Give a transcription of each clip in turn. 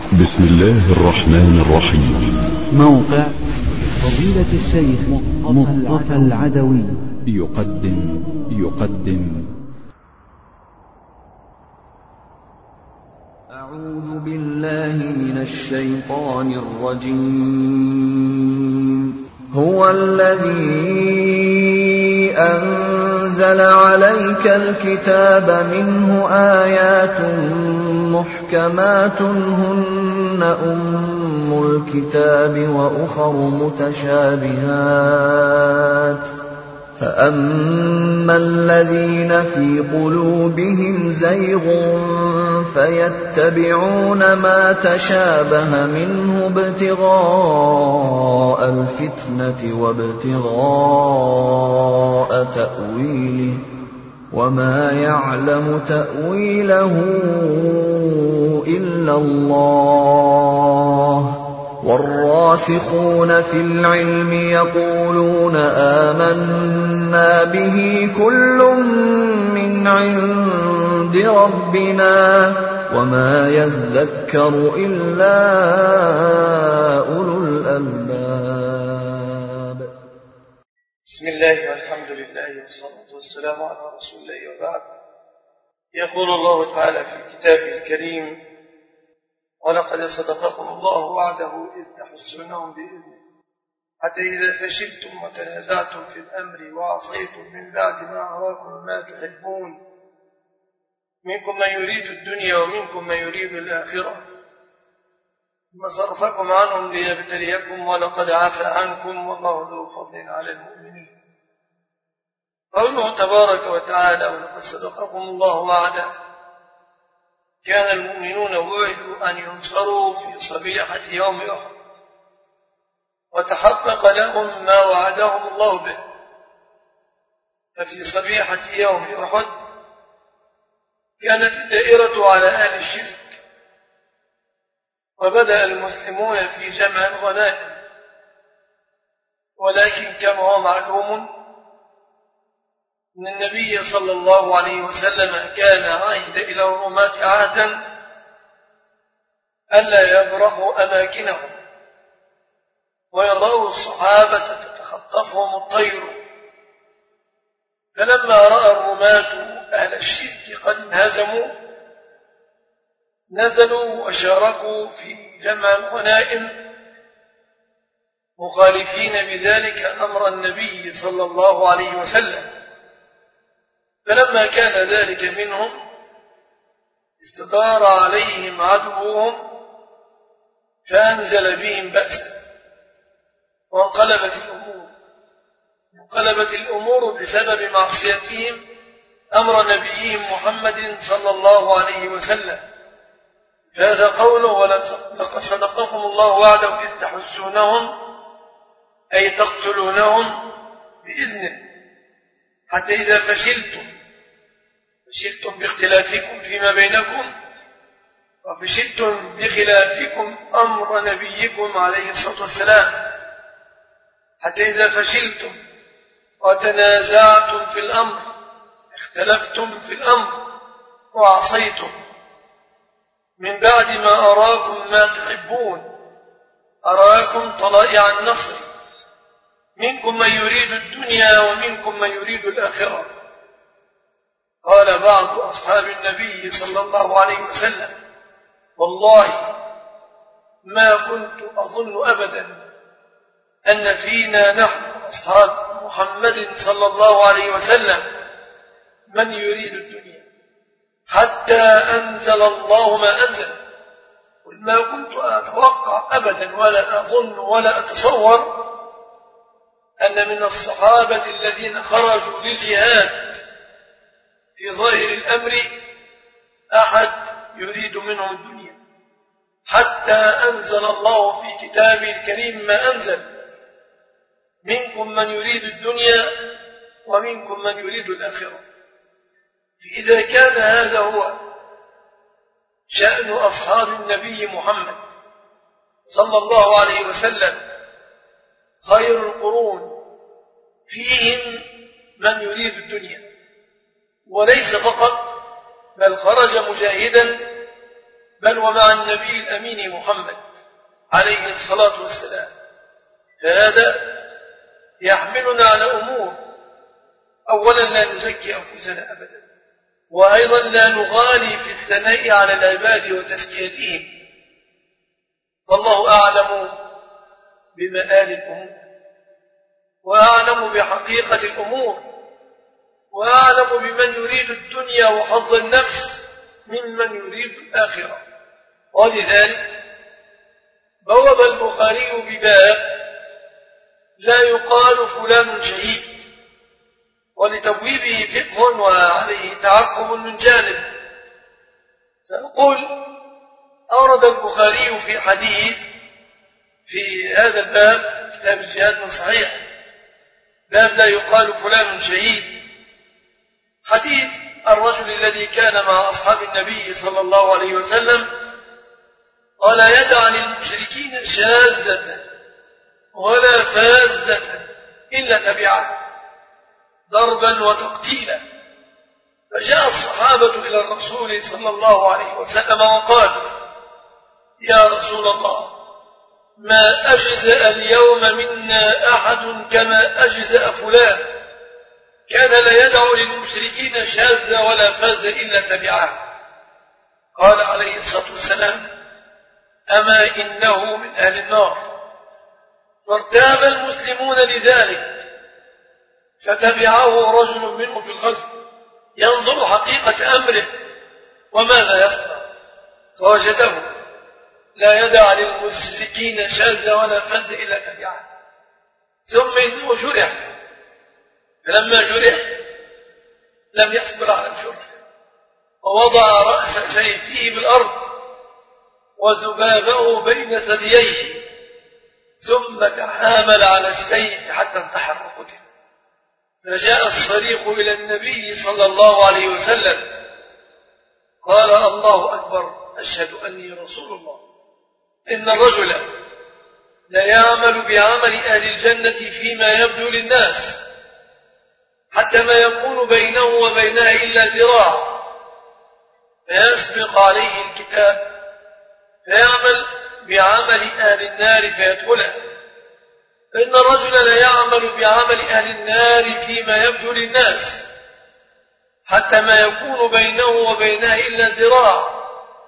بسم الله الرحمن الرحيم. موقع فضيلة الشيخ مصطفى العدوي يقدم أعوذ بالله من الشيطان الرجيم. هو الذي أنزل عليك الكتاب منه آيات محكمات هن أم الكتاب وأخر متشابهات فأما الذين في قلوبهم زيغ فيتبعون ما تشابه منه ابتغاء الفتنة وابتغاء تأويله وما يعلم تأويله إلا الله والراسخون في العلم يقولون آمنا به كل من عند ربنا وما يذكر إلا أولو الألباب. بسم الله والحمد لله والصلاة والسلام على رسول الله وبعد. يقول الله تعالى في كتابه الكريم: ولقد صدقكم الله وعده إذ تحسونهم بإذنه حتى إذا فشلتم وتنازعتم في الأمر وعصيتم من بعد ما أراكم ما تحبون منكم من يريد الدنيا ومنكم من يريد الآخرة ثم صرفكم عنهم ليبتليكم ولقد عفى عنكم والله ذو فضل على المؤمنين. قوله تبارك وتعالى: ولقد صدقكم الله وعده، كان المؤمنون وعدوا أن ينصروا في صبيحة يوم أحد وتحقق لهم ما وعدهم الله به. ففي صبيحة يوم أحد كانت الدائرة على أهل الشرك، وبدأ المسلمون في جمع الغنائم، ولكن كما هو معلوم أن النبي صلى الله عليه وسلم كان عهد إلى الرماة عهدا ألا يبرحوا أماكنهم ويروا الصحابة تتخطفهم الطير. فلما رأى الرماة أهل الشرك قد انهزموا نزلوا وشاركوا في جمع الغنائم مخالفين بذلك أمر النبي صلى الله عليه وسلم. فلما كان ذلك منهم استدار عليهم عدوهم فأنزل بهم بأسا وانقلبت الأمور بسبب معصيتهم أمر نبيهم محمد صلى الله عليه وسلم. فهذا قوله: ولقد صدقكم الله وعده إذ تحسونهم، أي تقتلونهم بإذنه حتى إذا فشلتم باختلافكم فيما بينكم وفشلتم بخلافكم أمر نبيكم عليه الصلاة والسلام، حتى إذا فشلتم وتنازعتم في الأمر، اختلفتم في الأمر وعصيتم من بعد ما أراكم ما تحبون، أراكم طلائع النصر، منكم من يريد الدنيا ومنكم من يريد الآخرة. قال بعض أصحاب النبي صلى الله عليه وسلم: والله ما كنت أظن أبدا أن فينا نحن أصحاب محمد صلى الله عليه وسلم من يريد الدنيا حتى أنزل الله ما أنزل. وما كنت أتوقع أبدا ولا أظن ولا أتصور أن من الصحابة الذين خرجوا للجهاد في ظاهر الأمر أحد يريد منهم الدنيا حتى أنزل الله في كتابه الكريم ما أنزل: منكم من يريد الدنيا ومنكم من يريد الآخرة. فإذا كان هذا هو شأن أصحاب النبي محمد صلى الله عليه وسلم خير القرون، فيهم من يريد الدنيا، وليس فقط بل خرج مجاهدا بل ومع النبي الأمين محمد عليه الصلاة والسلام. فهذا يحملنا على أمور: أولا لا نزكي أنفسنا أبدا، وأيضا لا نغالي في الثناء على العباد وتزكيتهم، والله أعلم بمآل الأمور، وأعلم بحقيقة الأمور، وأعلم بمن يريد الدنيا وحظ النفس ممن يريد الآخرة. ولذلك بوب البخاري بباب لا يقال فلان شهيد، ولتبويبه فقه وعليه تعقب من جانب. سأقول: أورد البخاري في حديث في هذا الباب كتاب الجهاد من صحيح، باب لا يقال فلان شهيد، حديث الرجل الذي كان مع أصحاب النبي صلى الله عليه وسلم ولا يدع للمشركين شاذة ولا فاذة إلا تبعه ضربا وتقتيلا. فجاء الصحابة إلى الرسول صلى الله عليه وسلم وقالوا: يا رسول الله، ما أجزأ اليوم منا أحد كما أجزأ فلان، كان لا يدع للمشركين شاذة ولا فاذة إلا تبعه. قال عليه الصلاة والسلام: أما إنه من أهل النار. فارتاب المسلمون لذلك، فتبعه رجل منهم في الغزو ينظر حقيقة أمره وماذا يصنع، فوجده لا يدع للمشركين شاذة ولا فد إلا تبعه. ثم إنه جرح، فلما جرح لم يصبر على الجرح، ووضع رأس سيفه بالأرض وذبابه بين ثدييه، ثم تحامل على السيف حتى انتحر وقتل. فجاء الصريخ إلى النبي صلى الله عليه وسلم، قال: الله أكبر، أشهد أني رسول الله. إن الرجل لا يعمل بعمل أهل الجنة فيما يبدو للناس، حتى ما يكون بينه وبينها إلا ذراع، فيسبق عليه الكتاب فيعمل بعمل أهل النار فيدخلها. إن الرجل لا يعمل بعمل أهل النار فيما يبدو للناس، حتى ما يكون بينه وبينها إلا ذراع،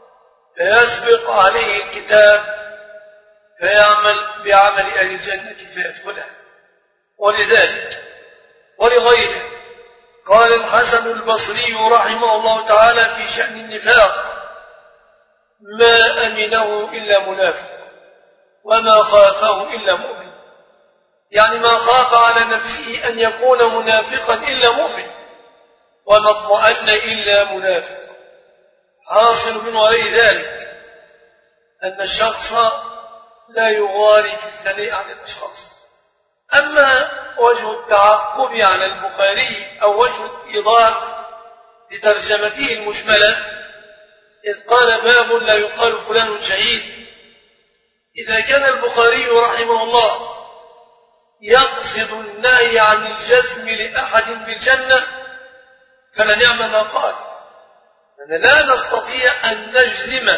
فيسبق عليه الكتاب فيعمل بعمل أهل الجنة فيدخلها. ولذلك ولغيره قال الحسن البصري رحمه الله تعالى في شأن النفاق: ما أمنه إلا منافق، وما خافه إلا مؤمن. يعني ما خاف على نفسه أن يكون منافقا إلا مؤمن، وما اطمأن إلا منافق. حاصل من وراء ذلك أن الشخص لا يغالي في الثناء على الأشخاص. أما وجه التعقب على البخاري أو وجه الإيضاح لترجمته المشملة إذ قال: باب لا يقال فلان شهيد، إذا كان البخاري رحمه الله يقصد النهي عن الجزم لأحد بالجنة فلنعم ما قال. لا نستطيع أن نجزم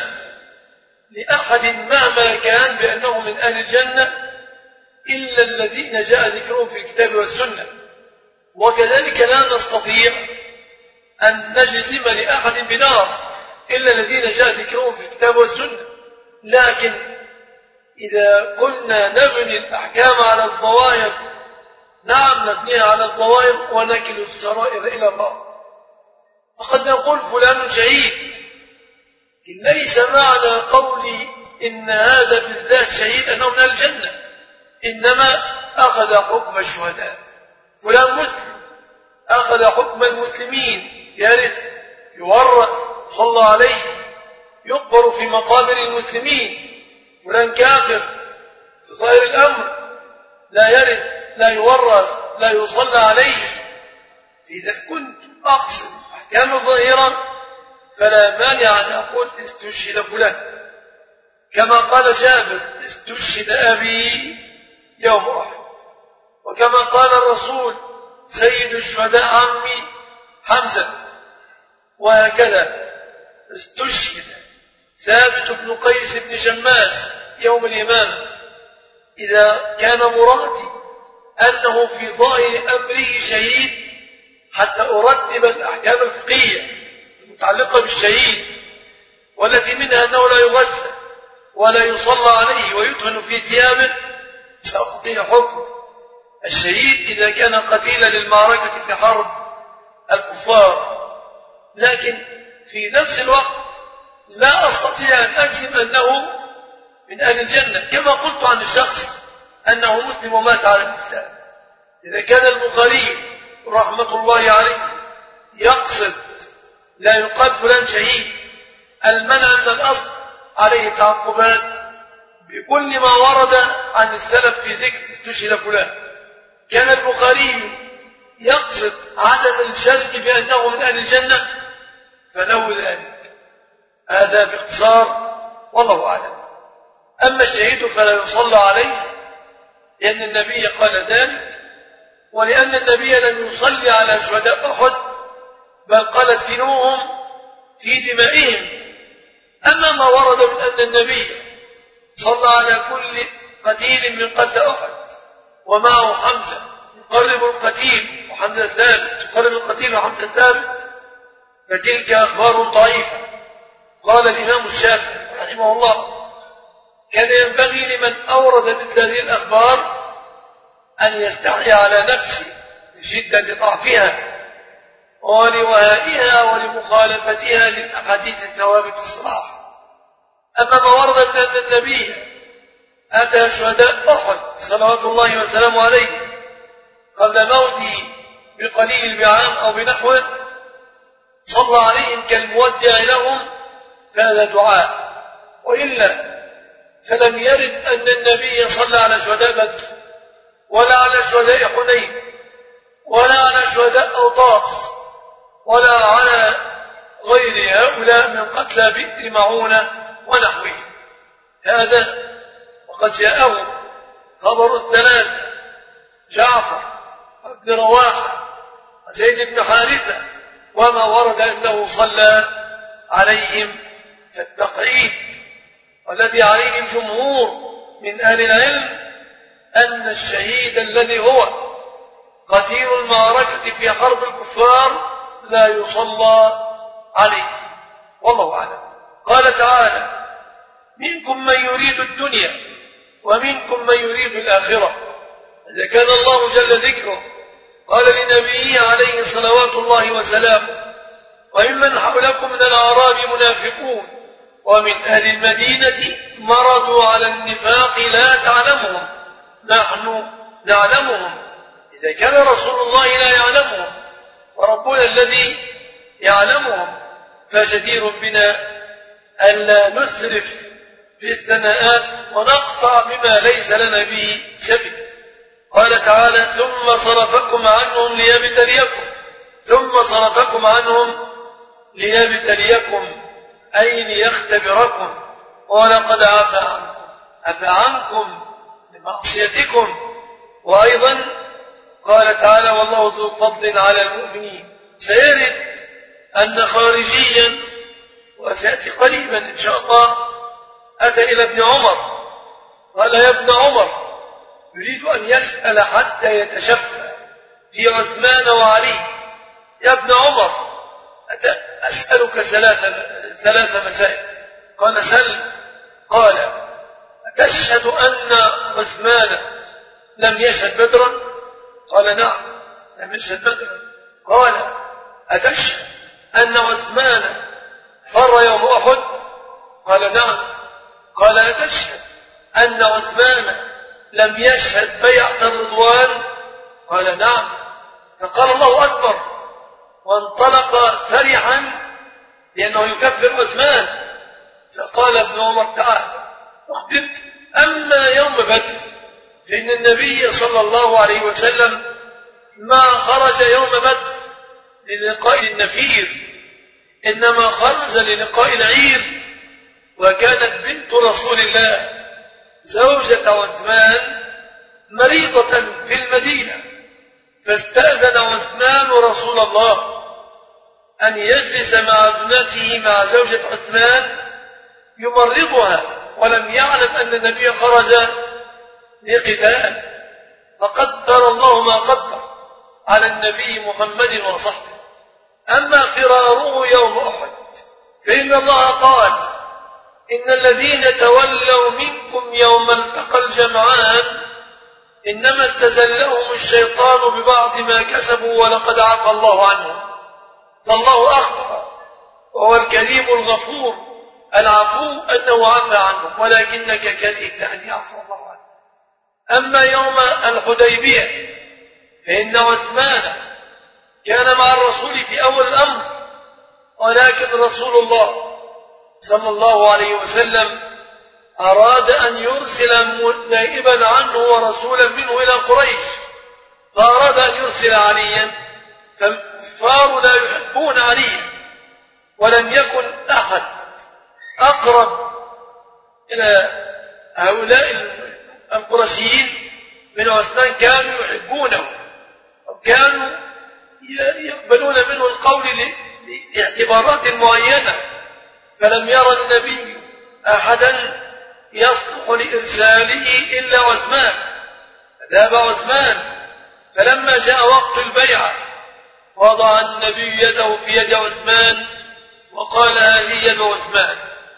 لأحد مهما كان بأنه من أهل الجنة إلا الذين جاء ذكرهم في الكتاب والسنة، وكذلك لا نستطيع أن نجزم لأحد بنار إلا الذين جاء ذكرهم في الكتاب والسنة. لكن إذا قلنا نبني الأحكام على الظواهر، نعم نبنيها على الظواهر ونكل السرائر إلى الله. فقد نقول فلان شهيد، ليس معنى قولي إن هذا بالذات شهيد أنه من الجنة، إنما أخذ حكم الشهداء. فلان مسلم أخذ حكم المسلمين، يرث يورث صلى عليه يقبر في مقابر المسلمين. فلان كافر في ظاهر الأمر لا يرث لا يورث لا يصلى عليه. إذا كنت أقصد أحكام الظاهرة فلا مانع أن أقول استشهد فلان، كما قال جابر: استشهد أبي يوم أحد. وكما قال الرسول: سيد الشهداء عمي حمزة. وهكذا استشهد ثابت بن قيس بن شماس يوم الإمامة: إذا كان مرادي أنه في ظاهر أمره شهيد حتى أرتب الأحكام الفقهية المتعلقة بالشهيد، والتي منها أنه لا يغسل ولا يصلى عليه ويدفن في ثيابه، سأعطي حكم الشهيد إذا كان قتيلا للمعركة في حرب الكفار. لكن في نفس الوقت لا أستطيع أن أجزم أنه من أهل الجنة، كما قلت عن الشخص أنه مسلم ومات على الإسلام. إذا كان البخاري رحمة الله عليه يقصد لا يقال فلان شهيد، المنع من الأصل عليه تعقبات بكل ما ورد عن السلف في ذكر استشهد فلان. كان البخاري يقصد عدم الجزم بأنه من أهل الجنة فله ذلك. هذا باختصار والله أعلم. أما الشهيد فلا يصلى عليه لأن النبي قال ذلك، ولأن النبي لم يصلي على شهداء أحد بل قال ادفنوهم في دمائهم. أما ما ورد من أن النبي صلى على كل قتيل من قتل أحد ومعه حمزة يقرب القتيل وحمزة ثابت، يقرب القتيل وحمزة ثابت، فتلك أخبار ضعيفة. قال الإمام الشافعي رحمه الله: كان ينبغي لمن أورد مثل هذه الأخبار أن يستحي على نفسه لشدة ضعفها ولوهائها ولمخالفتها للأحاديث الثوابت الصلاح. أما ما ورد من أن النبي أتى شهداء أحد صلوات الله وسلامه عليه قبل موته بقليل بعام أو بنحوه، صلى عليهم كالمودع لهم، فهذا دعاء. وإلا فلم يرد أن النبي صلى على شهداء بدر ولا على شهداء حنين ولا على شهداء أوطاس ولا على غير هؤلاء من قتلى بئر معونة ونحوه. هذا وقد جاءه خبر الثلاثة: جعفر بن رواحة وزيد بن حارثة، وما ورد أنه صلى عليهم. فالتقعيد والذي عليه الجمهور من أهل العلم أن الشهيد الذي هو قتيل المعركة في حرب الكفار لا يصلى عليه، والله أعلم. قال تعالى: منكم من يريد الدنيا ومنكم من يريد الآخرة. إذا كان الله جل ذكره قال لنبيه عليه صلوات الله وسلامه: وممن حولكم من الأعراب منافقون ومن أهل المدينة مرضوا على النفاق لا تعلمهم نحن نعلمهم. إذا كان رسول الله لا يعلمهم وربنا الذي يعلمهم، فجدير بنا ألا نسرف في الثناءات ونقطع بما ليس لنا به سبيل. قال تعالى: ثم صرفكم عنهم ليبتليكم. ثم صرفكم عنهم ليبتليكم أي ليختبركم، ولقد عفى عنكم. عفى عنكم لمعصيتكم. وأيضا قال تعالى: والله ذو فضل على المؤمنين. سيرد أن خارجيا وسيأتي قريبا إن شاء الله أتى إلى ابن عمر قال: يا ابن عمر، يريد أن يسأل حتى يتشفى في عثمان وعلي. يا ابن عمر، أسألك ثلاث مسائل. قال: سل. قال: أتشهد أن عثمان لم يشهد بدرا؟ قال: نعم لم يشهد بدرا. قال: أتشهد أن عثمان فر يوم أحد؟ قال: نعم. قال: أتشهد أن عثمان لم يشهد بيعة الرضوان؟ قال: نعم. فقال: الله أكبر، وانطلق فرحا لأنه يكفر عثمان. فقال ابن عمر: تعال أخبرك، أما يوم بدر فإن النبي صلى الله عليه وسلم ما خرج يوم بدر للقاء النفير، إنما خرج للقاء العير. وكانت بنت رسول الله زوجة عثمان مريضة في المدينة، فاستأذن عثمان رسول الله أن يجلس مع ابنته مع زوجة عثمان يمرضها ولم يعلم أن النبي خرج لقتال، فقدر الله ما قدر على النبي محمد وصحبه. أما فراره يوم أحد فإن الله قال: إن الذين تولوا منكم يوم التقى الجمعان إنما استزلهم الشيطان ببعض ما كسبوا ولقد عفى الله عنهم. فالله أخبر وهو الكريم الغفور العفو أنه عفى عنهم، ولكنك كرهت أن يعفو الله عنهم. أما يوم الحديبية فإن عثمان كان مع الرسول في أول الأمر، ولكن رسول الله صلى الله عليه وسلم أراد أن يرسل نائبا عنه ورسولا منه إلى قريش، فأراد أن يرسل عليا، فالكفار لا يحبون عليا، ولم يكن أحد أقرب إلى هؤلاء القرشيين من عثمان، كانوا يحبونه وكانوا يقبلون منه القول لاعتبارات معينة، فلم يرى النبي أحدا يصلح لإرساله إلا عثمان، فذهب عثمان. فلما جاء وقت البيعة وضع النبي يده في يد عثمان وقال: هذه يد عثمان،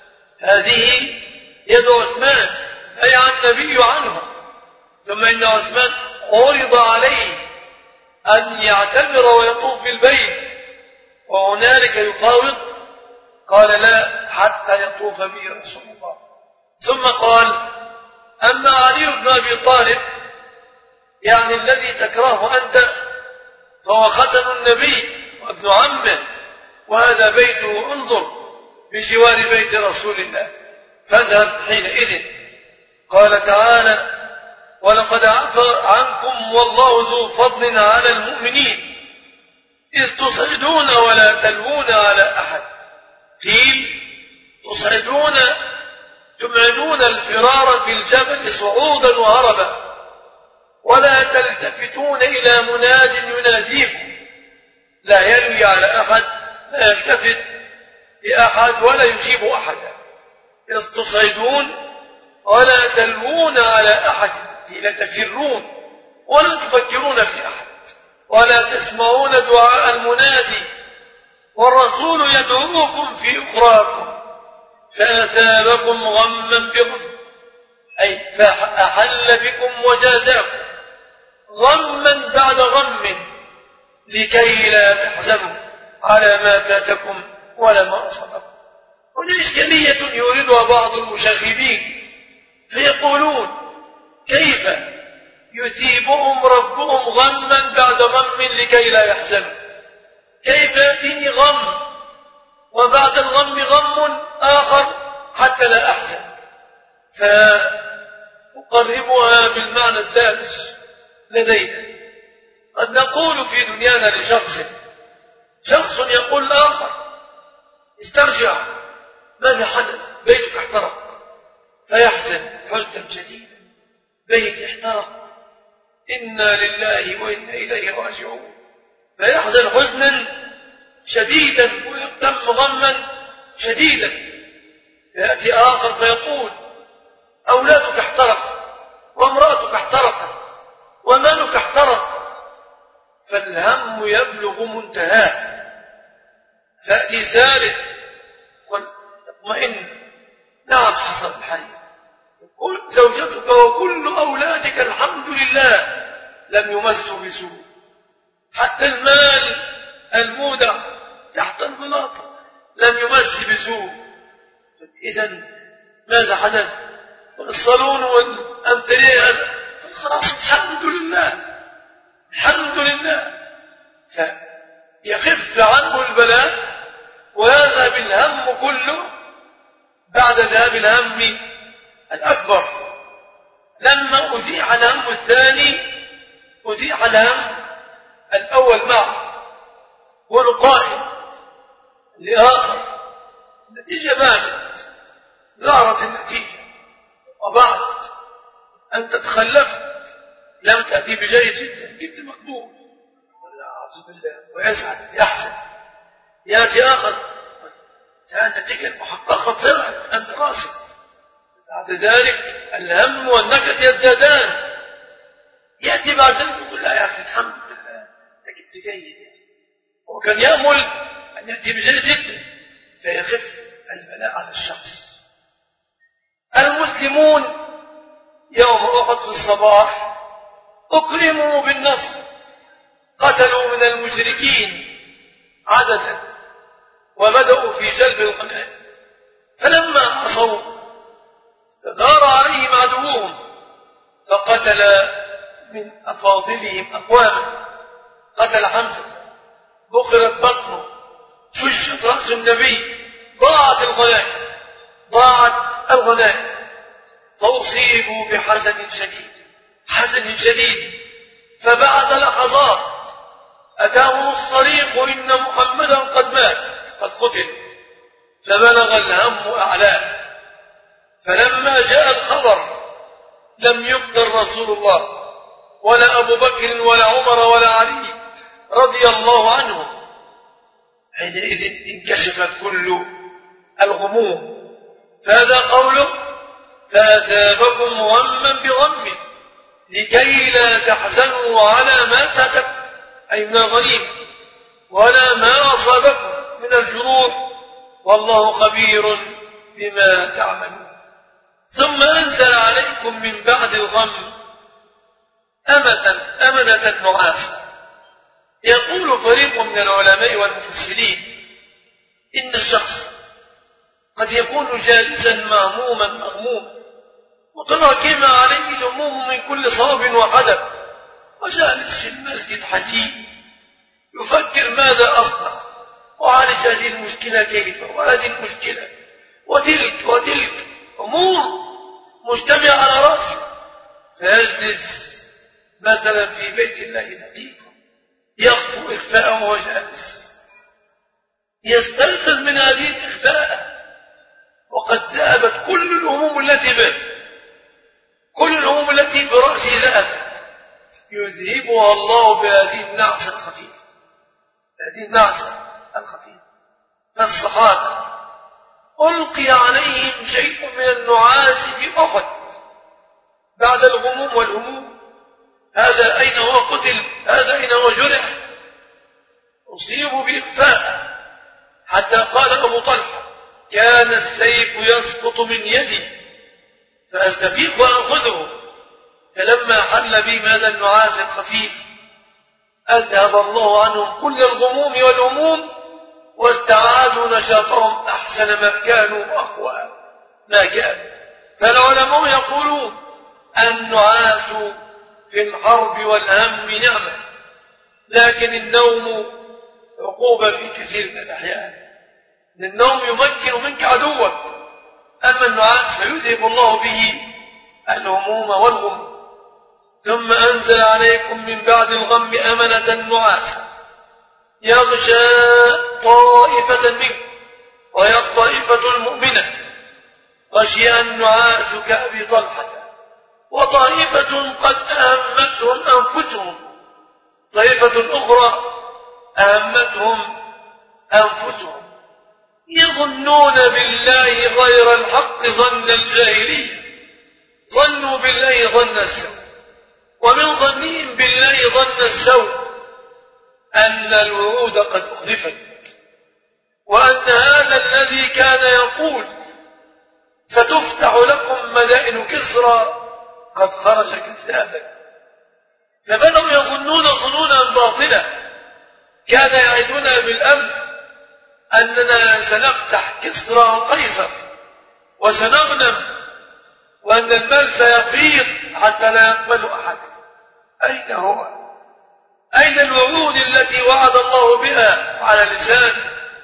هذه يد عثمان، بيع النبي عنه. ثم إن عثمان عرض عليه أن يعتمر ويطوف بالبيت، وهنالك يفاوض، قال: لا حتى يطوف به رسول الله. ثم قال: أما علي بن أبي طالب، يعني الذي تكرهه أنت، فهو ختن النبي وابن عمه، وهذا بيته انظر بجوار بيت رسول الله، فاذهب حينئذ. قال تعالى: ولقد عفى عنكم والله ذو فضل على المؤمنين إذ تصعدون ولا تلوون على أحد. قيل: تصعدون تمعنون الفرار في الجبل صعودا وهربا، ولا تلتفتون إلى مناد يناديكم، لا يلوي على أحد، لا يلتفت لأحد ولا يجيب أحدا. إذ تصعدون ولا تلوون على أحد، لا تفرون ولا تفكرون في أحد، ولا تسمعون دعاء المنادي، والرسول يدعوكم في أخراكم فأثابكم غما بغم، أي فأحل بكم وجازاكم غما بعد غم لكي لا تحزنوا على ما فاتكم ولا ما أصابكم. هنا إشكالية يوردها بعض المشاغبين فيقولون: كيف يثيبهم ربهم غما بعد غم لكي لا يحزنوا؟ كيف يأتيني غم وبعد الغم غم آخر حتى لا أحزن؟ فأقربها بالمعنى الدارج لدينا. قد نقول في دنيانا شخص يقول الآخر: استرجع، ماذا حدث؟ بيتك احترق، فيحزن حزنا شديدا: بيتي احترق، إنا لله وإنا إليه راجعون، فيحزن حزنا شديدا ويغتم غما شديدا. فيأتي آخر فيقول: أولادك احترق، وامرأتك احترقت، ومالك احترق، فالهم يبلغ منتهاه. فأتي ثالث: قل اطمئن، نعم حصل الحي، زوجتك وكل أولادك الحمد لله لم يمسوا بسوء، حتى المال المودع تحت البلاطة لم يمس بسوء. إذن ماذا حدث؟ الصالون والأمترية خلاص الحمد لله الحمد لله، فيخف عنه البلاء ويذهب الهم كله بعد ذهاب الهم الأكبر. لما أزيح الهم الثاني أزيح الهم الأول معه، ونقائم لآخر النتيجة بانت، ظهرت النتيجة، وبعد أن تتخلفت لم تأتي بجيد جدا، جبت مقبول، أعوذ بالله، ويسعد يحزن. يأتي آخر النتيجة المحققة طلعت أنت قاسم. بعد ذلك الهم والنكد يزدادان. يأتي بعد ذلك يقول لا يا أخي الحمد لله أنت جبت جيد. وكان يأمل أن يأتي بجيد جدا فيخف البلاء على الشخص. المسلمون يوم أحد في الصباح أكرموا بالنصر، قتلوا من المشركين عددا وبدأوا في جلب الغنائم. فلما عصوا استدار عليهم عدوهم فقتل من أفاضلهم أقواما. قتل حمزة، بخرت بطنه، شجت رأس النبي، ضاعت الغنائم فأصيبوا بحزن شديد. فبعد لحظات أتاهم الصريخ إن محمدا قد مات قد قتل. فبلغ الهم أعلاه. فلما جاء الخبر لم يقدر رسول الله ولا أبو بكر ولا عمر ولا علي رضي الله عنهم. حينئذ انكشفت كل الغموم. فهذا قوله فأثابكم غما بغم لكي لا تحزنوا على ما فاتكم أي من الغنيمة ولا ما أصابكم من الجروح والله خبير بما تعملون. ثم أنزل عليكم من بعد الغم أمنة نعاسا. يقول فريق من العلماء والمفسرين إن الشخص قد يكون جالسا مغموما متراكما عليه الهموم من كل صوب وحدب، وجالس في المسجد حزين يفكر ماذا أصنع وعالج هذه المشكلة كيف وهذه المشكلة وتلك أمور مجتمعة على رأسه. فيجلس مثلا في بيت الله دقيقة يخفو إخفاءه وهو جالس يستيقظ من هذه الإخفاء وقد ذهبت كل الهموم التي في رأسه ذهبت. يذهبها الله بهذه النعسة الخفيفة. فالصحابة ألقي عليهم شيء من النعاس في أحد بعد الغموم والهموم. هذا أين هو قتل، هذا أين هو جرح، أصيبوا بإخفاء حتى قال أبو طلحة كان السيف يسقط من يدي فأستفيق وأخذه. فلما حل بهم هذا النعاس الخفيف أذهب الله عنهم كل الغموم والهموم واستعادوا نشاطهم أحسن ما كانوا وأقوى ما كانوا. فالعلماء يقولون النعاس في الحرب والهم نعمة، لكن النوم عقوبة في كثير من الأحيان. النوم يمكن منك عدوك، أما النعاس فيذهب الله به الهموم والغم. ثم أنزل عليكم من بعد الغم أمنة نعاسا يغشى طائفة منكم وهي الطائفة المؤمنة. غشي النعاس كأبي طلحة وطائفة قد أهمتهم أنفسهم، طائفة أخرى أهمتهم أنفسهم يظنون بالله غير الحق ظن الجاهلية. ظنوا بالله ظن السوء، ومن ظنهم بالله ظن السوء أن الوعود قد أخلفت، وأن هذا الذي كان يقول ستفتح لكم مدائن كسرى قد خرج كذابا. فبدأوا يظنون ظنونا باطلة. كان يعدنا بالأمس أننا سنفتح كسرى وقيصر وسنغنم وأن المال سيفيض حتى لا يقبل أحد. أين هو؟ أين الوعود التي وعد الله بها على لسان؟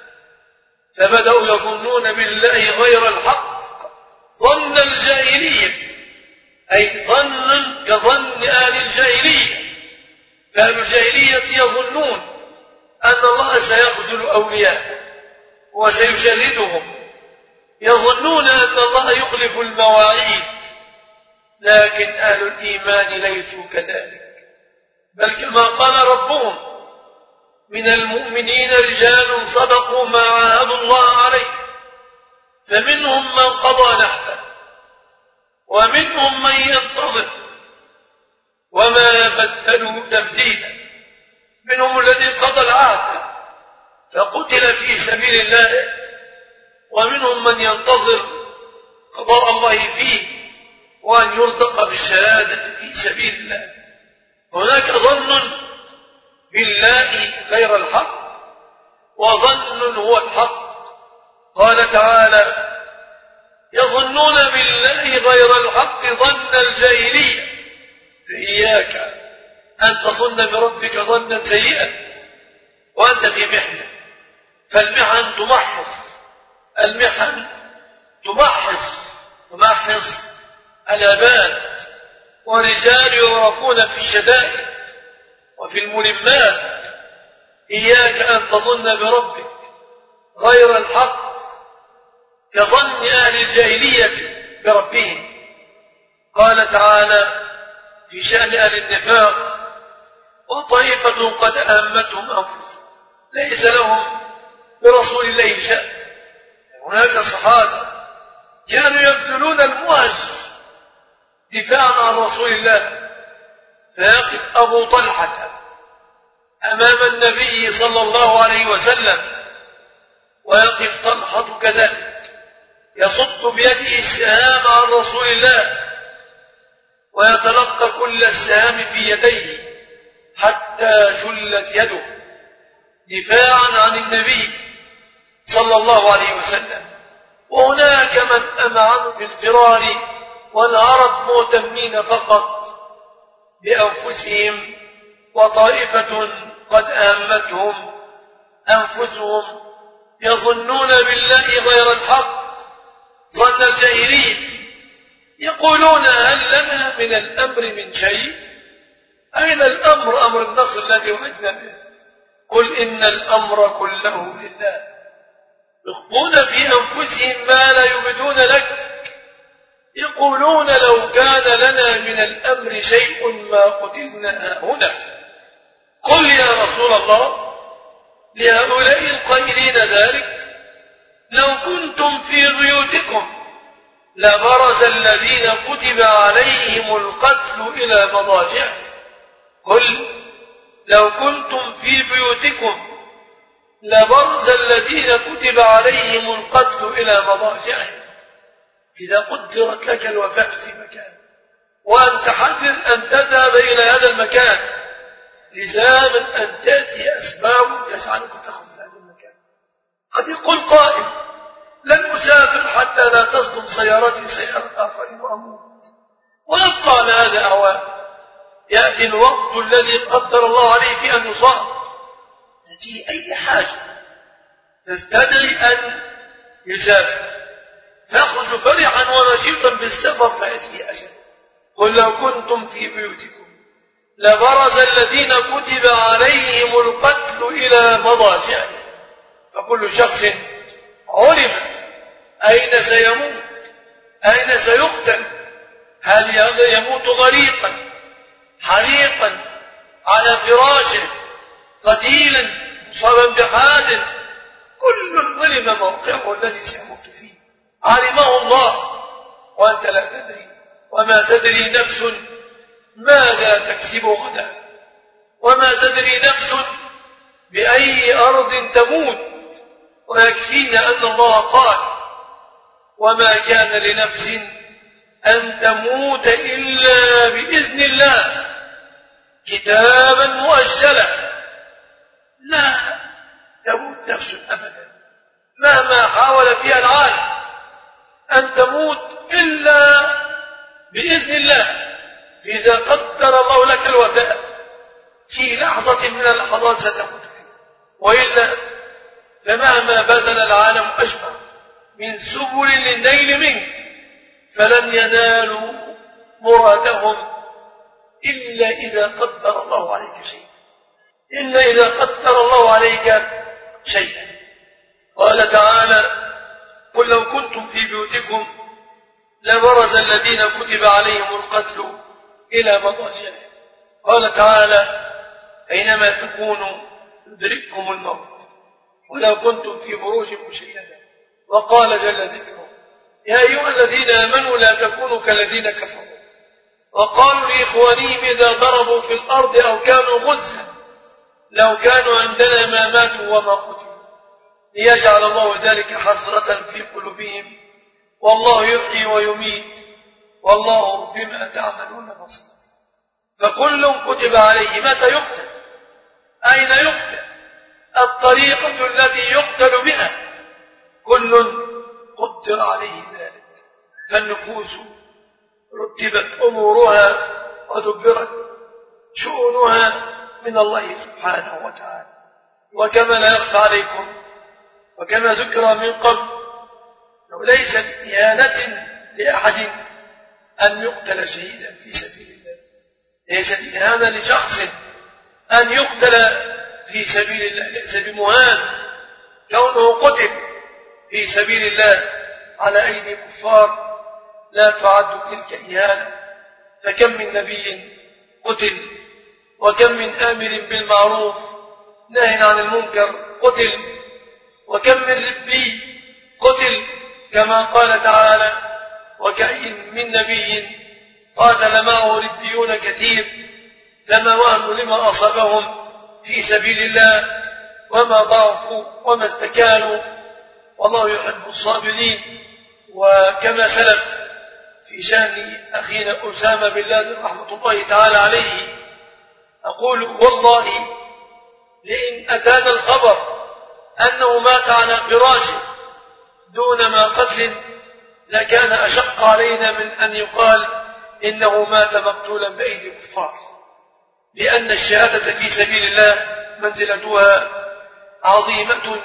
فبدأوا يظنون بالله غير الحق ظن الجاهلية، أي ظن كظن أهل الجاهلية. فأهل الجاهلية يظنون أن الله سيخذل أولياءه وسيشردهم، يظنون أن الله يخلف المواعيد. لكن أهل الإيمان ليسوا كذلك، بل كما قال ربهم من المؤمنين رجال صدقوا ما عاهدوا الله عليه فمنهم من قضى نحبه ومنهم من ينتظر وما بدلوا تبديلا. منهم الذي قضى العهد فقتل في سبيل الله، ومنهم من ينتظر قضاء الله فيه وأن يرزق بالشهادة في سبيل الله. هناك ظن بالله غير الحق وظن هو الحق. قال تعالى: يظنون بالله غير الحق ظن الجاهلية، فإياك أن تظن بربك ظنا سيئا وأنت في محنة، فالمحن تمحص الآباد، ورجال يعرفون في الشدائد وفي الملمات. إياك أن تظن بربك غير الحق كظن أهل الجاهلية بربهم. قال تعالى في شأن أهل النفاق: وطائفة قد أهمتهم أنفسهم ليس لهم برسول الله شأن. هناك صحابة كانوا يبذلون الموج دفاعا عن رسول الله، فيقف أبو طلحة أمام النبي صلى الله عليه وسلم ويقف طلحة كذلك يصد بيده السهام عن رسول الله ويتلقى كل السهام في يديه حتى شلت يده دفاعا عن النبي صلى الله عليه وسلم. وهناك من أمعنوا بالفرار والعرب مهتمين فقط بأنفسهم، وطائفة قد أهمتهم أنفسهم يظنون بالله غير الحق ظن الجاهلية، يقولون: هل لنا من الأمر من شيء؟ أين الأمر؟ أمر النصر الذي وعدنا به. قل إن الأمر كله لله. يخفون في أنفسهم ما لا يبدون لك، يقولون: لو كان لنا من الأمر شيء ما قتلنا هنا. قل يا رسول الله لهؤلاء القائلين ذلك: لو كنتم في بيوتكم لبرز الذين كتب عليهم القتل إلى مضاجعهم. قل لو كنتم في بيوتكم لبرز الذين كتب عليهم القتل إلى مضاجعهم. إذا قدرت لك الوفاة في مكان وأنت حذر أن تذهب إلى هذا المكان، لزاما أن تأتي أسباب تجعلك تخرج هذا المكان. قد يقول قائل: لن أسافر حتى لا تصدم سيارتي سيارة آخرين وأموت، ويبقى على هذا أوان. يأتي الوقت الذي قدر الله عليه في أن يصاب، تأتي أي حاجة تستدعي أن يسافر، فيخرج فرحا ونشيطا بالسفر فيأتي أجل. قل لو كنتم في بيوتكم لبرز الذين كتب عليهم القتل إلى مضاجعهم. فكل شخص علم أين سيموت، أين سيقتل، هل يموت غريقا حريقا على فراشه قتيلا مصابا بحادث، كل علم موقعه الذي سيموت فيه، علمه الله وأنت لا تدري. وما تدري نفس ماذا تكسب غدا، وما تدري نفس بأي أرض تموت. ويكفينا أن الله قال: وما كان لنفس أن تموت إلا بإذن الله كتابا مؤجلا. لا تموت نفس أبدا مهما حاول فيها العالم أن تموت إلا بإذن الله. فإذا قدر الله لك الوفاة في لحظة من اللحظات ستموت فيه، وإلا فمهما بذل العالم أجمع من سبل للنيل منك فلن ينالوا مرادهم إلا إذا قدر الله عليك شيئا، إلا إذا قدر الله عليك شيئا. قال تعالى: قل لو كنتم في بيوتكم لبرز الذين كتب عليهم القتل إلى مضاجعهم. قال تعالى: أينما تكونوا يدرككم الموت ولو كنتم في بروج مشيدة. وقال جل ذكره: يا أيها الذين آمنوا لا تكونوا كالذين كفروا وقالوا لإخوانهم إذا ضربوا في الأرض أو كانوا غزا لو كانوا عندنا ما ماتوا وما قتلوا ليجعل الله ذلك حسرة في قلوبهم والله يحيي ويميت والله بما تعملون بصير. فكل كتب عليه متى يقتل، أين يقتل، الطريقة التي يقتل بها، كل قدر عليه ذلك. فالنفوس رتبت أمورها ودبرت شؤونها من الله سبحانه وتعالى. وكما لا يخفى عليكم وكما ذكر من قبل لو ليست إهانة لأحد أن يقتل شهيدا في سبيل الله، ليست إهانة لشخص أن يقتل في سبيل الله، ليس بمهان كونه قتل في سبيل الله على أيدي كفار لا تعد تلك إهانة. فكم من نبي قتل وكم من آمر بالمعروف ناهٍ عن المنكر قتل وكم من ربي قتل كما قال تعالى وكأي من نبي قاتل معه ربيون كثير فما وهنوا لما أصابهم في سبيل الله وما ضعفوا وما استكانوا والله يحب الصابرين. وكما سلف في شأن أخينا أسامة بن لادن رحمة الله تعالى عليه أقول والله لئن أتانا الخبر أنه مات على فراشه دون ما قتل لكان أشق علينا من أن يقال إنه مات مقتولا بأيدي كفار، لأن الشهادة في سبيل الله منزلتها عظيمة.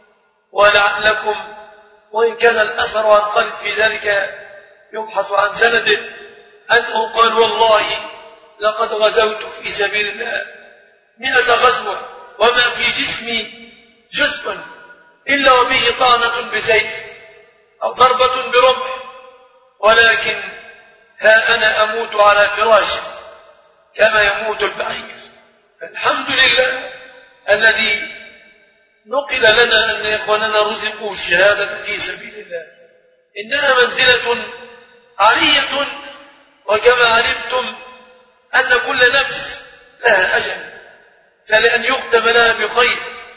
ولعلكم وإن كان الأثر عن خالد في ذلك يبحث عن سنده أنه قال والله لقد غزوت في سبيل الله 100 غزوة وما في جسمي جزء إلا وبه طعنة بسيف أو ضربة برمح ولكن ها أنا أموت على فراشي كما يموت البعير. فالحمد لله الذي نقل لنا أن إخواننا رزقوا الشهادة في سبيل الله، إنها منزلة عالية. وكما علمتم أن كل نفس لها أجل، فلأن يختم لها بخير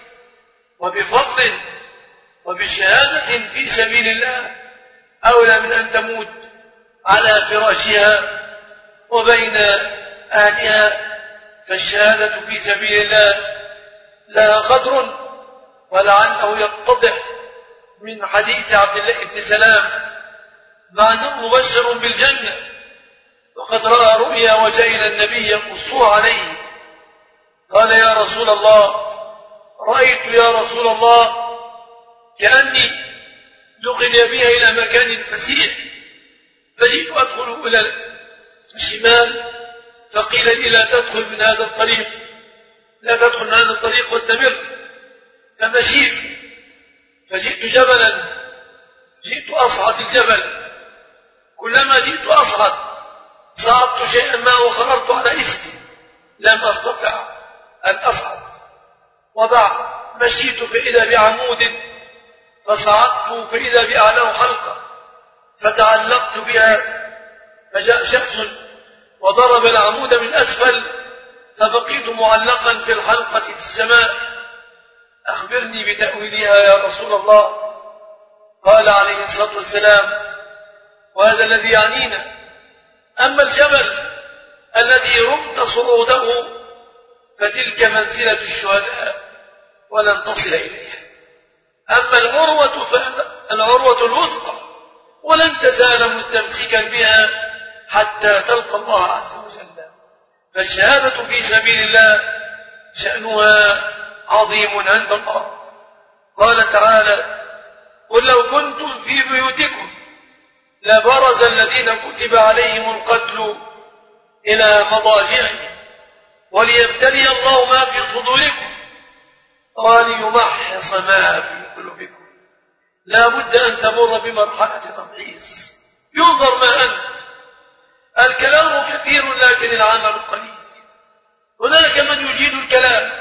وبفضل وبشهادة في سبيل الله أولى من أن تموت على فراشها وبين أهلها. فالشهادة في سبيل الله لها قدر، ولعله يتضح من حديث عبد الله بن سلام مع أنه مبشر بالجنة وقد رأى رؤيا وجاء إلى النبي يقصها عليه قال يا رسول الله رأيت يا رسول الله كأني دخل بها إلى مكان فسيح فجئت أدخل إلى الشمال فقيل لي لا تدخل من هذا الطريق، لا تدخل من هذا الطريق واستمر. فمشيت فجئت جبلا، جئت أصعد الجبل، كلما جئت أصعد صعدت شيئا ما وخررت على إستي لم أستطع أن أصعد. وبعد مشيت فإذا بعمود فصعدت فإذا بأعلاه حلقة فتعلقت بها فجاء شخص وضرب العمود من أسفل فبقيت معلقا في الحلقة في السماء. أخبرني بتأويلها يا رسول الله. قال عليه الصلاة والسلام وهذا الذي يعنينا، أما الجبل الذي رمت صعوده فتلك منزلة الشهداء ولن تصل إليها، أما العروة فالعروة الوثقى ولن تزال مستمسكا بها حتى تلقى الله عز وجل. فالشهادة في سبيل الله شأنها عظيم عند الله. قال تعالى قل لو كنتم في بيوتكم لبرز الذين كتب عليهم القتل إلى مضاجعهم وليبتلي الله ما في صدوركم وليمحص ما في قلوبكم. لا بد أن تمر بمرحلة تمحيص، ينظر ما أنت. الكلام كثير لكن العمل قليل. هناك من يجيد الكلام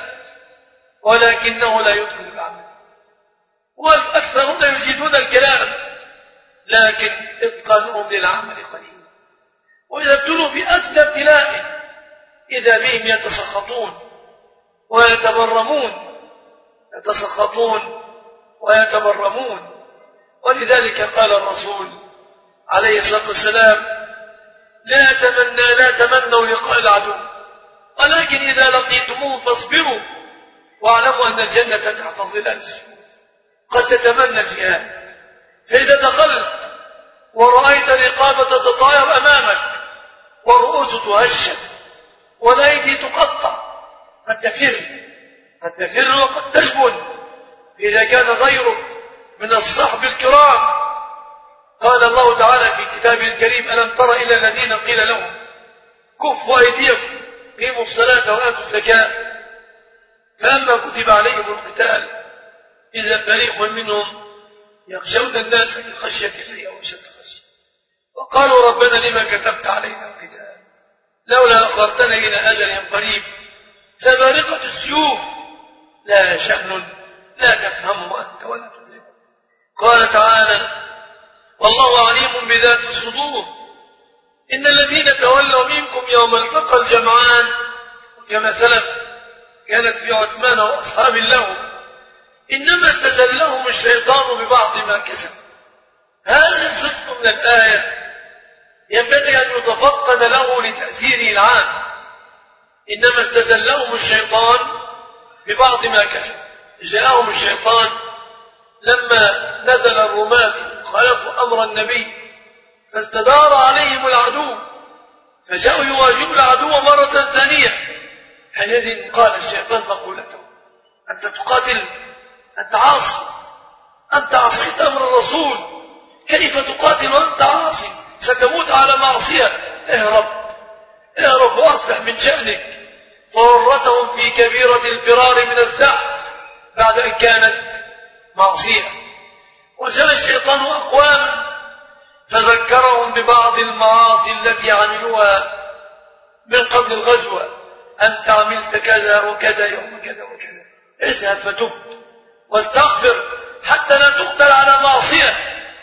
ولكنه لا يدخل العمل، والأكثرون يجيدون الكلام لكن إتقانهم للعمل قليل. وإذا ابتلوا بأدنى ابتلاء إذا بهم يتسخطون ويتبرمون، يتسخطون ويتبرمون. ولذلك قال الرسول عليه الصلاة والسلام: لا تمنوا لقاء العدو، ولكن إذا لقيتموه فاصبروا واعلموا أن الجنة تحت ظلال السيوف. قد تتمنى الجهاد، فإذا دخلت ورأيت الرقاب تتطاير أمامك والرؤوس تهشم والأيدي تقطع، قد تفر وقد تجبن. إذا كان غيرك من الصحب الكرام، قال الله تعالى في كتابه الكريم: ألم تر إلى الذين قيل لهم كفوا أيديكم قيموا الصلاة وآتوا الزكاة فلما كتب عليهم القتال إذا فريق منهم يخشون الناس كخشية الله أو أشد خشية وقالوا ربنا لما كتبت علينا القتال لولا أخرتنا إلى أجل قريب فبارقة السيوف لا شأن لا تفهمه أنت ولا تدركه. قال تعالى: والله عليم بذات الصدور إن الذين تولوا منكم يوم التقى الجمعان كما سلف كانت في عثمان وأصحاب له إنما استزلهم الشيطان ببعض ما كسب. هذا الجزء من الآية ينبغي أن يتفقد له لتأثيره العام. إنما استزلهم الشيطان ببعض ما كسب. جاءهم الشيطان لما نزل الرماة خالفوا أمر النبي فاستدار عليهم العدو فجاءوا يواجهوا العدو مرة ثانية. حينئذ قال الشيطان مقولته: أنت تقاتل، أنت عاصي، أنت عصيت أمر الرسول، كيف تقاتل وأنت عاصي؟ ستموت على معصية، اهرب وأصلح من شأنك. فورتهم في كبيرة الفرار من الزحف بعد أن كانت معصية. وجاء الشيطان أقواما فذكرهم ببعض المعاصي التي عملوها من قبل الغزوة: أنت عملت كذا وكذا يوم كذا وكذا، اذهب فتب واستغفر حتى لا تقتل على معصية.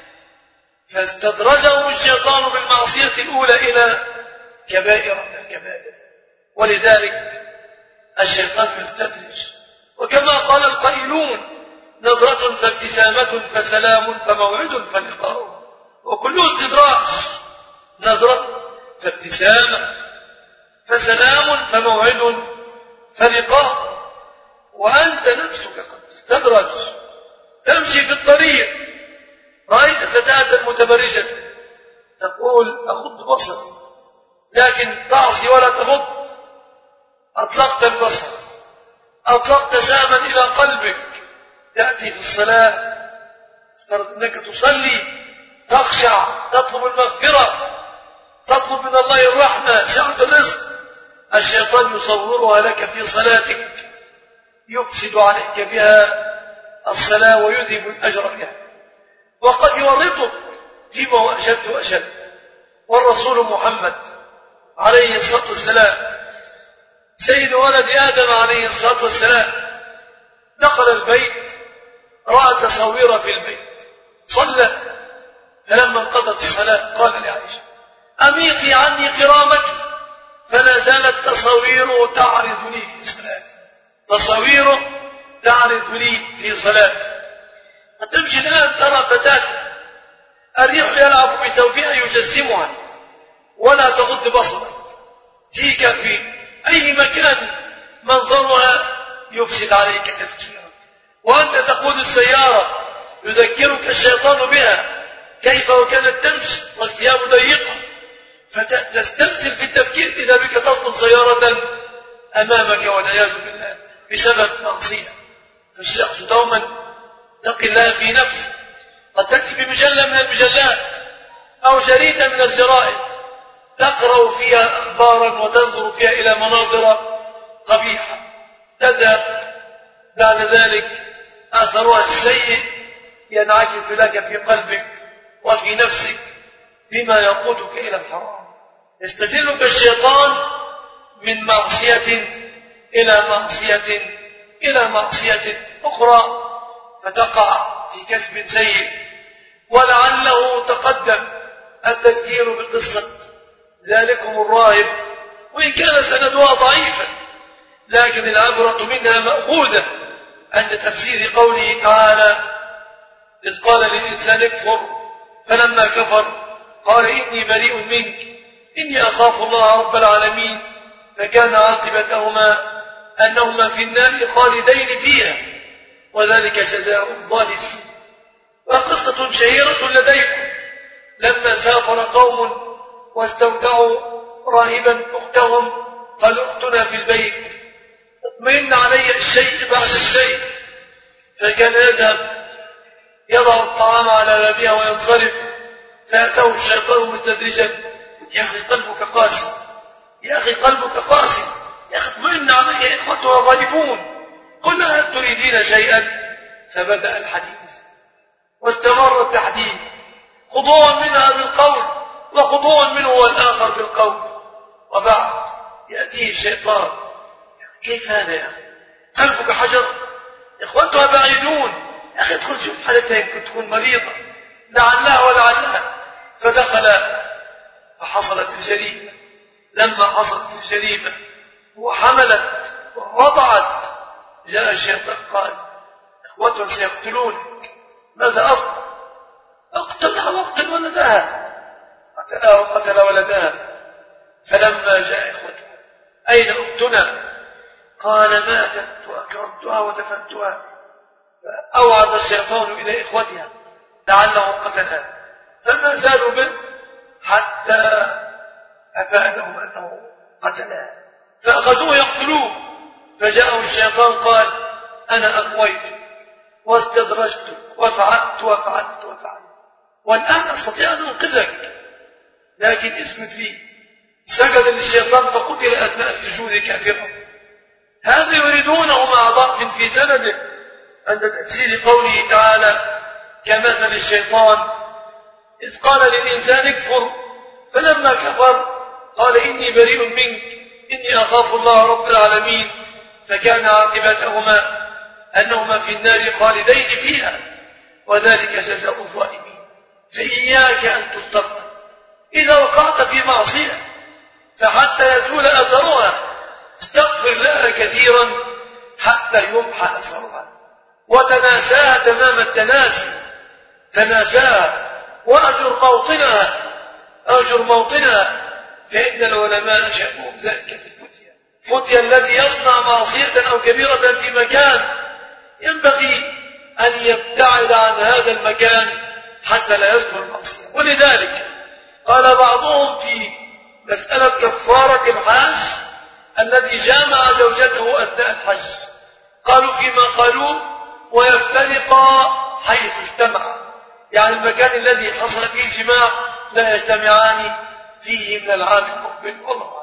فاستدرجهم الشيطان بالمعصية الأولى إلى كبائر من الكبائر. ولذلك الشيطان يستدرج، وكما قال القائلون: نظرة فابتسامة فسلام فموعد فلقاء. وكله استدراج، نظرة فابتسامة فسلام فموعد فلقاء. وأنت نفسك قد تستدرج، تمشي في الطريق رأيت فتاة متبرجة تقول أغض بصري، لكن تعصي ولا تغض. أطلقت البصر، أطلقت ساما إلى قلبك، تأتي في الصلاة افترض أنك تصلي تخشع تطلب المغفرة تطلب من الله الرحمة سعة الرزق. الشيطان يصورها لك في صلاتك يفسد عليك بها الصلاة ويذهب الأجر بها، وقد يورطك فيما هو أشد وأشد. والرسول محمد عليه الصلاة والسلام سيد ولد آدم عليه الصلاة والسلام دخل البيت رأى تصوير في البيت صلى، فلما انقضت الصلاة قال لعائشة: أميطي عني كرامك، فلا زالت تصويره تعرض لي في صلاتي، تصويره تعرض لي في صلاتي. فتمشي الآن ترى فتاة الريح يلعب بثوبها يجسمها ولا تغض بصرك، تيك في أي مكان منظرها يفسد عليك تفكيرك. وأنت تقود السيارة يذكرك الشيطان بها كيف وكانت تمشي والثياب ضيقة، فتستمثل في التفكير إذا بك تصدم سيارة أمامك والعياذ بالله بسبب معصية. فالشخص دوما تقي الله في نفسه. قد تأتي بمجلة من المجلات أو جريدة من الجرائد تقرأ فيها أخبارا وتنظر فيها إلى مناظر قبيحة، تذهب بعد ذلك أثرها السيء ينعكس لك في قلبك وفي نفسك بما يقودك إلى الحرام. يستزلك الشيطان من معصية إلى معصية إلى معصية أخرى فتقع في كسب سيء ولعله تقدم التذكير بقصة ذلكم الراهب، وإن كان سندها ضعيفا، لكن العبرة منها مأخوذة عند تفسير قوله تعالى: إذ قال للإنسان اكفر فلما كفر قال إني بريء منك إني أخاف الله رب العالمين، فكان عاقبتهما أنهما في النار خالدين فيها وذلك جزاء الظالمين. وقصة شهيرة لديكم لما سافر قوم واستودعوا راهبا أختهم، قال: أختنا في البيت اطمئن علي الشيء بعد الشيء، فكان يذهب يضع الطعام على بابها وينصرف، فأتاه الشيطان مستدرجا: يا أخي قلبك قاسي، يا أخي قلبك قاسي، يا أخي اطمئن علي إخوتها غالبون، قل هل تريدين شيئا؟ فبدأ الحديث واستمر التحديث، خضوعا منها بالقول وخضوعا منه والآخر بالقول. وبعد يأتيه الشيطان: كيف هذا يا أخي؟ قلبك حجر، إخوتها بعيدون، يا أخي ادخل شوف حالتها يمكن تكون مريضة، لعلها ولعلها. فدخل فحصلت الجريمة. لما حصلت الجريمة وحملت ورضعت، جاء الشيطان قال: إخوتها سيقتلونك، ماذا أفعل؟ اقتلها واقتل ولدها. قتلها وقتل ولدها. فلما جاء إخوتها: أين أختنا؟ قال: ماتت وأكرمتها ودفنتها. فأوعز الشيطان إلى إخوتها لعله قتلها، فما زالوا به حتى أفادهم أنه قتلها، فأخذوه يقتلوه. فجاءه الشيطان قال: أنا أقويت واستدرجت وفعلت وفعلت وفعلت، والآن أستطيع أن أنقذك، لكن اسمت لي. سجد للشيطان فقتل أثناء السجود كافرا. هذا يريدونه مع ضعف في سنده عند تفسير قوله تعالى: كمثل الشيطان إذ قال للإنسان اكفر فلما كفر قال إني بريء منك إني أخاف الله رب العالمين، فكان عاقبتهما أنهما في النار خالدين فيها وذلك جزاء الظالمين. فإياك أن تضطر إذا وقعت في معصية فحتى يزول أثرها استغفر لها كثيرا حتى يمحى أثرها، وتناساها تمام التناسي، تناساها وأجر موطنها، فإن العلماء شأنهم ذلك في الفتية. فتية الذي يصنع معصية أو كبيرة في مكان ينبغي أن يبتعد عن هذا المكان حتى لا يذكر المعصية. ولذلك قال بعضهم في مسألة كفارة الحاج الذي جامع زوجته أثناء الحج، قالوا فيما قالوا: ويفترقا حيث اجتمعا، يعني المكان الذي حصل فيه الجماع لا يجتمعان فيه من العام المقبل. والله